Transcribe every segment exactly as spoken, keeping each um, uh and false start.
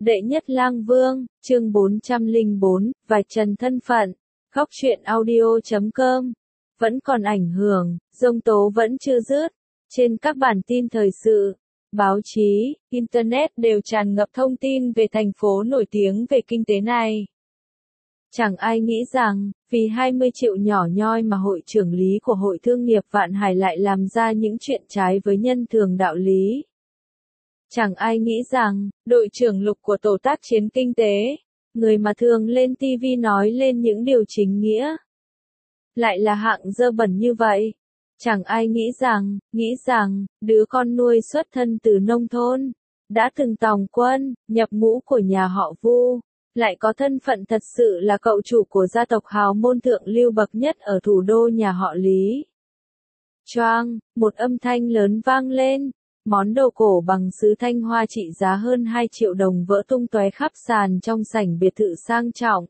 Đệ nhất lang vương, chương bốn trăm lẻ bốn, vạch trần thân phận, góc truyện audio chấm com. Vẫn còn ảnh hưởng, giông tố vẫn chưa dứt. Trên các bản tin thời sự, báo chí, Internet đều tràn ngập thông tin về thành phố nổi tiếng về kinh tế này. Chẳng ai nghĩ rằng, vì hai mươi triệu nhỏ nhoi mà hội trưởng lý của Hội Thương nghiệp Vạn Hải lại làm ra những chuyện trái với nhân thường đạo lý. Chẳng ai nghĩ rằng, đội trưởng Lục của Tổ tác chiến kinh tế, người mà thường lên ti vi nói lên những điều chính nghĩa, lại là hạng dơ bẩn như vậy. Chẳng ai nghĩ rằng, nghĩ rằng, đứa con nuôi xuất thân từ nông thôn, đã từng tòng quân, nhập ngũ của nhà họ Vu, lại có thân phận thật sự là cậu chủ của gia tộc hào môn thượng lưu bậc nhất ở thủ đô nhà họ Lý. Choang, một âm thanh lớn vang lên. Món đồ cổ bằng sứ Thanh Hoa trị giá hơn hai triệu đồng vỡ tung tóe khắp sàn trong sảnh biệt thự sang trọng.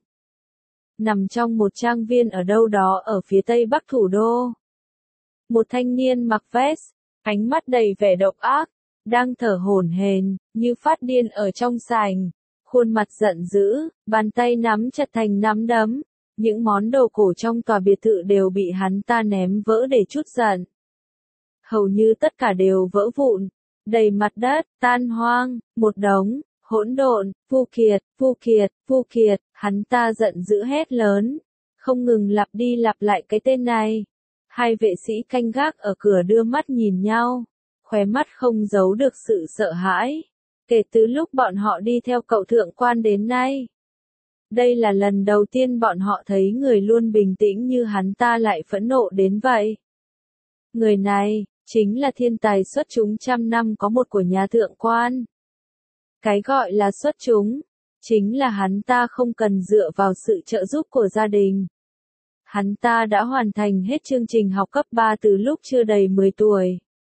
Nằm trong một trang viên ở đâu đó ở phía tây bắc thủ đô. Một thanh niên mặc vest, ánh mắt đầy vẻ độc ác, đang thở hổn hển, như phát điên ở trong sảnh. Khuôn mặt giận dữ, bàn tay nắm chặt thành nắm đấm. Những món đồ cổ trong tòa biệt thự đều bị hắn ta ném vỡ để trút giận. Hầu như tất cả đều vỡ vụn, đầy mặt đất, tan hoang, một đống, hỗn độn, Vu Kiệt, Vu Kiệt, Vu Kiệt, hắn ta giận dữ hét lớn, không ngừng lặp đi lặp lại cái tên này. Hai vệ sĩ canh gác ở cửa đưa mắt nhìn nhau, khóe mắt không giấu được sự sợ hãi, kể từ lúc bọn họ đi theo cậu thượng quan đến nay. Đây là lần đầu tiên bọn họ thấy người luôn bình tĩnh như hắn ta lại phẫn nộ đến vậy. Người này, chính là thiên tài xuất chúng trăm năm có một của nhà thượng quan. Cái gọi là xuất chúng, chính là hắn ta không cần dựa vào sự trợ giúp của gia đình. Hắn ta đã hoàn thành hết chương trình học cấp ba từ lúc chưa đầy mười tuổi.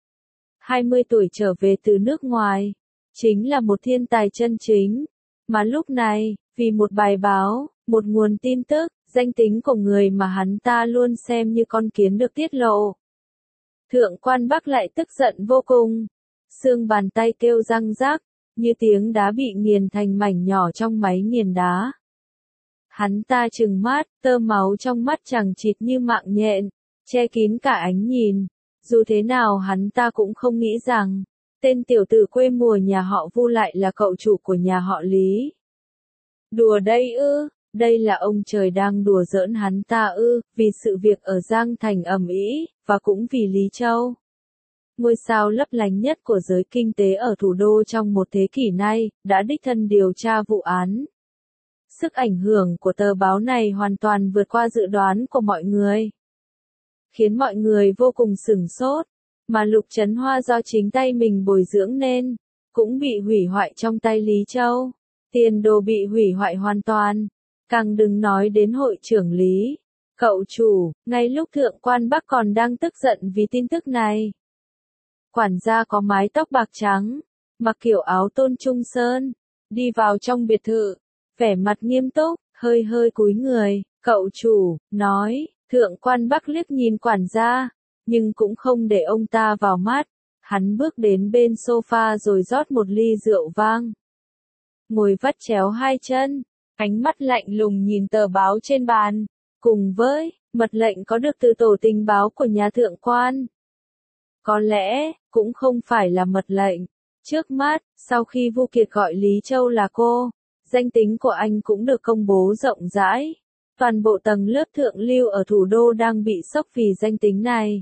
hai mươi tuổi trở về từ nước ngoài, chính là một thiên tài chân chính. Mà lúc này, vì một bài báo, một nguồn tin tức, danh tính của người mà hắn ta luôn xem như con kiến được tiết lộ. Thượng quan Bắc lại tức giận vô cùng. Xương bàn tay kêu răng rắc, như tiếng đá bị nghiền thành mảnh nhỏ trong máy nghiền đá. Hắn ta trừng mắt, tơ máu trong mắt chằng chịt như mạng nhện, che kín cả ánh nhìn. Dù thế nào hắn ta cũng không nghĩ rằng, tên tiểu tử quê mùa nhà họ Vu lại là cậu chủ của nhà họ Lý. Đùa đây ư? Đây là ông trời đang đùa giỡn hắn ta ư, vì sự việc ở Giang Thành ầm ĩ, và cũng vì Lý Châu. Ngôi sao lấp lánh nhất của giới kinh tế ở thủ đô trong một thế kỷ nay, đã đích thân điều tra vụ án. Sức ảnh hưởng của tờ báo này hoàn toàn vượt qua dự đoán của mọi người. Khiến mọi người vô cùng sửng sốt, mà Lục Trấn Hoa do chính tay mình bồi dưỡng nên, cũng bị hủy hoại trong tay Lý Châu. Tiền đồ bị hủy hoại hoàn toàn. Càng đừng nói đến hội trưởng Lý, cậu chủ, ngay lúc thượng quan Bắc còn đang tức giận vì tin tức này. Quản gia có mái tóc bạc trắng, mặc kiểu áo tôn trung sơn, đi vào trong biệt thự, vẻ mặt nghiêm túc, hơi hơi cúi người, cậu chủ, nói, thượng quan Bắc liếc nhìn quản gia, nhưng cũng không để ông ta vào mắt, hắn bước đến bên sofa rồi rót một ly rượu vang. Ngồi vắt chéo hai chân. Ánh mắt lạnh lùng nhìn tờ báo trên bàn, cùng với mật lệnh có được từ tổ tình báo của nhà thượng quan. Có lẽ, cũng không phải là mật lệnh. Trước mắt, sau khi Vu Kiệt gọi Lý Châu là cô, danh tính của anh cũng được công bố rộng rãi. Toàn bộ tầng lớp thượng lưu ở thủ đô đang bị sốc vì danh tính này.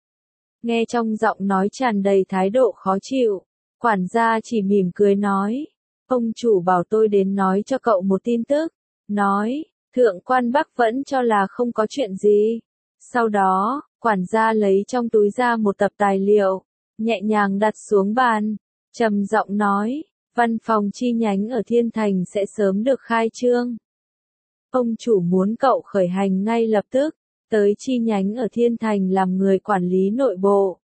Nghe trong giọng nói tràn đầy thái độ khó chịu, quản gia chỉ mỉm cười nói. Ông chủ bảo tôi đến nói cho cậu một tin tức, nói, thượng quan Bắc vẫn cho là không có chuyện gì. Sau đó, quản gia lấy trong túi ra một tập tài liệu, nhẹ nhàng đặt xuống bàn, trầm giọng nói, văn phòng chi nhánh ở Thiên Thành sẽ sớm được khai trương. Ông chủ muốn cậu khởi hành ngay lập tức, tới chi nhánh ở Thiên Thành làm người quản lý nội bộ.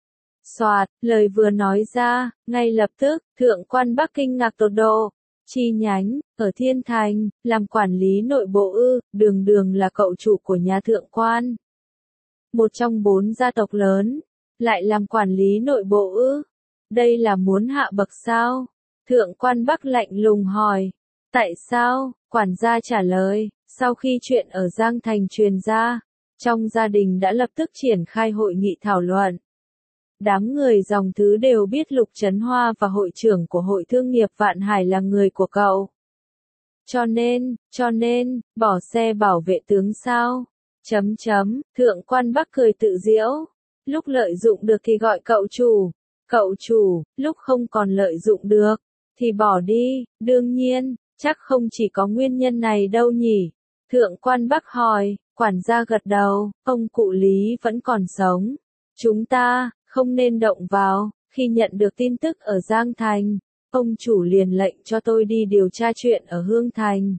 Soạt, lời vừa nói ra, ngay lập tức, thượng quan Bắc kinh ngạc tột độ. Chi nhánh, ở Thiên Thành, làm quản lý nội bộ ư, đường đường là cậu chủ của nhà thượng quan. Một trong bốn gia tộc lớn, lại làm quản lý nội bộ ư. Đây là muốn hạ bậc sao? Thượng quan Bắc lạnh lùng hỏi. Tại sao? Quản gia trả lời, sau khi chuyện ở Giang Thành truyền ra, trong gia đình đã lập tức triển khai hội nghị thảo luận. Đám người dòng thứ đều biết Lục Trấn Hoa và hội trưởng của hội thương nghiệp Vạn Hải là người của cậu. Cho nên, cho nên, bỏ xe bảo vệ tướng sao? Chấm chấm, Thượng quan Bắc cười tự giễu. Lúc lợi dụng được thì gọi cậu chủ. Cậu chủ, lúc không còn lợi dụng được, thì bỏ đi, đương nhiên, chắc không chỉ có nguyên nhân này đâu nhỉ. Thượng quan Bắc hỏi, quản gia gật đầu, ông cụ Lý vẫn còn sống. Chúng ta, không nên động vào. Khi nhận được tin tức ở Giang Thành, ông chủ liền lệnh cho tôi đi điều tra chuyện ở Hương Thành.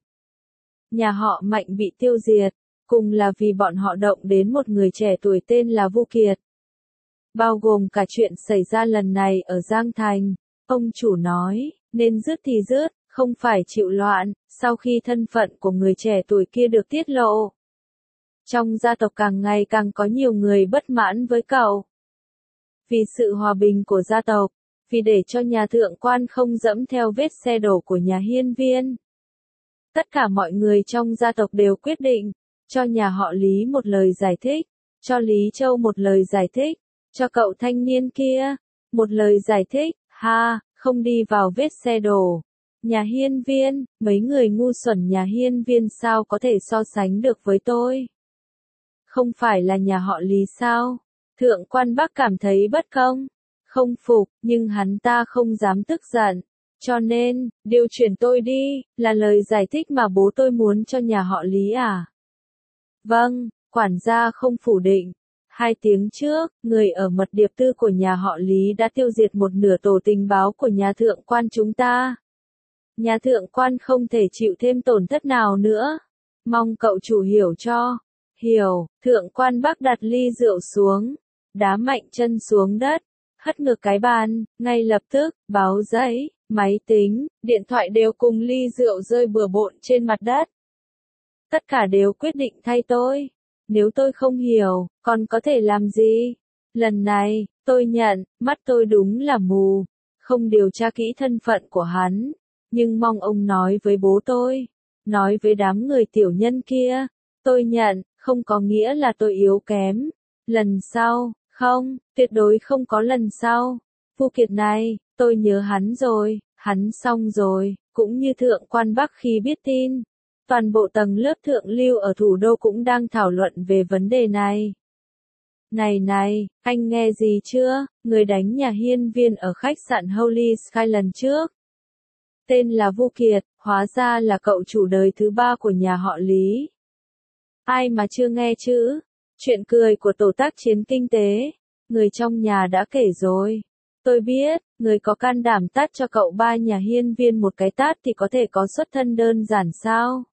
Nhà họ Mạnh bị tiêu diệt, cùng là vì bọn họ động đến một người trẻ tuổi tên là Vu Kiệt. Bao gồm cả chuyện xảy ra lần này ở Giang Thành. Ông chủ nói, nên dứt thì dứt, không phải chịu loạn, sau khi thân phận của người trẻ tuổi kia được tiết lộ. Trong gia tộc càng ngày càng có nhiều người bất mãn với cậu. Vì sự hòa bình của gia tộc, vì để cho nhà thượng quan không dẫm theo vết xe đổ của nhà hiên viên. Tất cả mọi người trong gia tộc đều quyết định, cho nhà họ Lý một lời giải thích, cho Lý Châu một lời giải thích, cho cậu thanh niên kia, một lời giải thích, ha, không đi vào vết xe đổ. Nhà hiên viên, mấy người ngu xuẩn nhà hiên viên sao có thể so sánh được với tôi? Không phải là nhà họ Lý sao? Thượng quan Bắc cảm thấy bất công, không phục, nhưng hắn ta không dám tức giận. Cho nên, điều chuyển tôi đi, là lời giải thích mà bố tôi muốn cho nhà họ Lý à? Vâng, quản gia không phủ định. Hai tiếng trước, người ở mật điệp tư của nhà họ Lý đã tiêu diệt một nửa tổ tình báo của nhà thượng quan chúng ta. Nhà thượng quan không thể chịu thêm tổn thất nào nữa. Mong cậu chủ hiểu cho. Hiểu, thượng quan Bắc đặt ly rượu xuống, đá mạnh chân xuống đất, hất ngược cái bàn, ngay lập tức, báo giấy, máy tính, điện thoại đều cùng ly rượu rơi bừa bộn trên mặt đất. Tất cả đều quyết định thay tôi. Nếu tôi không hiểu, còn có thể làm gì? Lần này, tôi nhận, mắt tôi đúng là mù, không điều tra kỹ thân phận của hắn. Nhưng mong ông nói với bố tôi, nói với đám người tiểu nhân kia, tôi nhận, không có nghĩa là tôi yếu kém. Lần sau, không, tuyệt đối không có lần sau. Vu Kiệt này, tôi nhớ hắn rồi, hắn xong rồi, cũng như thượng quan Bắc khi biết tin. Toàn bộ tầng lớp thượng lưu ở thủ đô cũng đang thảo luận về vấn đề này. Này này, anh nghe gì chưa? Người đánh nhà hiên viên ở khách sạn Holy Sky lần trước. Tên là Vu Kiệt, hóa ra là cậu chủ đời thứ ba của nhà họ Lý. Ai mà chưa nghe chứ? Chuyện cười của tổ tác chiến kinh tế. Người trong nhà đã kể rồi. Tôi biết, người có can đảm tát cho cậu ba nhà hiên viên một cái tát thì có thể có xuất thân đơn giản sao?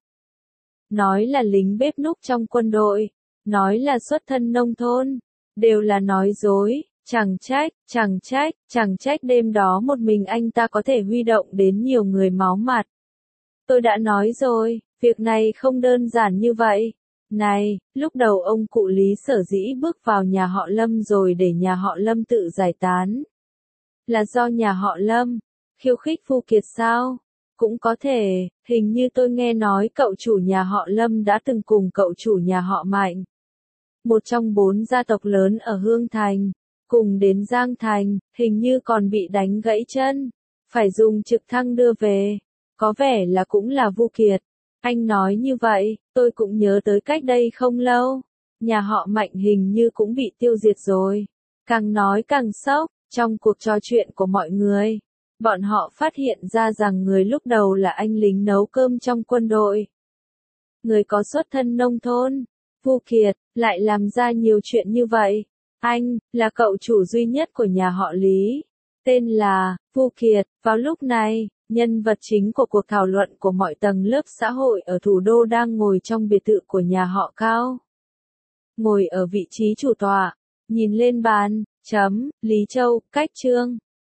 Nói là lính bếp núc trong quân đội, nói là xuất thân nông thôn, đều là nói dối, chẳng trách, chẳng trách, chẳng trách đêm đó một mình anh ta có thể huy động đến nhiều người máu mặt. Tôi đã nói rồi, việc này không đơn giản như vậy. Này, lúc đầu ông cụ Lý sở dĩ bước vào nhà họ Lâm rồi để nhà họ Lâm tự giải tán. Là do nhà họ Lâm khiêu khích Vu Kiệt sao? Cũng có thể, hình như tôi nghe nói cậu chủ nhà họ Lâm đã từng cùng cậu chủ nhà họ Mạnh, một trong bốn gia tộc lớn ở Hương Thành, cùng đến Giang Thành, hình như còn bị đánh gãy chân, phải dùng trực thăng đưa về. Có vẻ là cũng là Vu Kiệt. Anh nói như vậy, tôi cũng nhớ tới cách đây không lâu, nhà họ Mạnh hình như cũng bị tiêu diệt rồi. Càng nói càng sốc, trong cuộc trò chuyện của mọi người, bọn họ phát hiện ra rằng người lúc đầu là anh lính nấu cơm trong quân đội. Người có xuất thân nông thôn, Vu Kiệt, lại làm ra nhiều chuyện như vậy. Anh, là cậu chủ duy nhất của nhà họ Lý. Tên là, Vu Kiệt. Vào lúc này, nhân vật chính của cuộc thảo luận của mọi tầng lớp xã hội ở thủ đô đang ngồi trong biệt thự của nhà họ Cao. Ngồi ở vị trí chủ tọa, nhìn lên bàn, chấm, Lý Châu, cách chương.